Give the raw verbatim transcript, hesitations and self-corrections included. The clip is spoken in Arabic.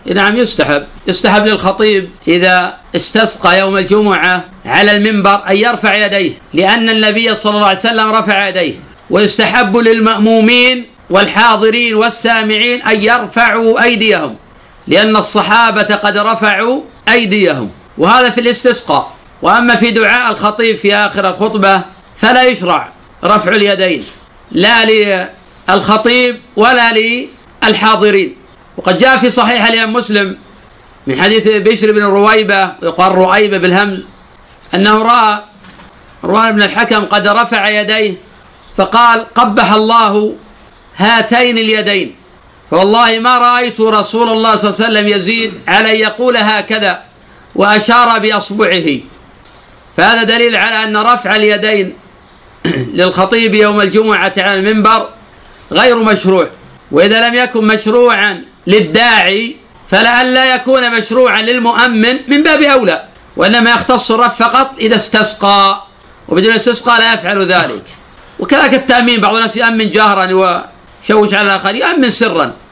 نعم يستحب يستحب للخطيب إذا استسقى يوم الجمعة على المنبر أن يرفع يديه، لأن النبي صلى الله عليه وسلم رفع يديه. ويستحب للمأمومين والحاضرين والسامعين أن يرفعوا أيديهم، لأن الصحابة قد رفعوا أيديهم، وهذا في الاستسقاء. وأما في دعاء الخطيب في آخر الخطبة فلا يشرع رفع اليدين، لا للخطيب ولا للحاضرين. وقد جاء في صحيح الإمام مسلم من حديث بشر بن رويبة، يقال رؤيبة بالهمز، أنه رأى مروان بن الحكم قد رفع يديه فقال: قبح الله هاتين اليدين، فوالله ما رأيت رسول الله صلى الله عليه وسلم يزيد على أن يقول هكذا، وأشار بأصبعه. فهذا دليل على أن رفع اليدين للخطيب يوم الجمعة على المنبر غير مشروع. وإذا لم يكن مشروعا للداعي فلعل يكون مشروعا للمؤمن من باب أولى، وإنما يختص الرفع فقط إذا استسقى، وبدون استسقى لا يفعل ذلك. وكذلك التأمين، بعض الناس يأمن جهرا ويشوش على الآخر، يأمن سرا.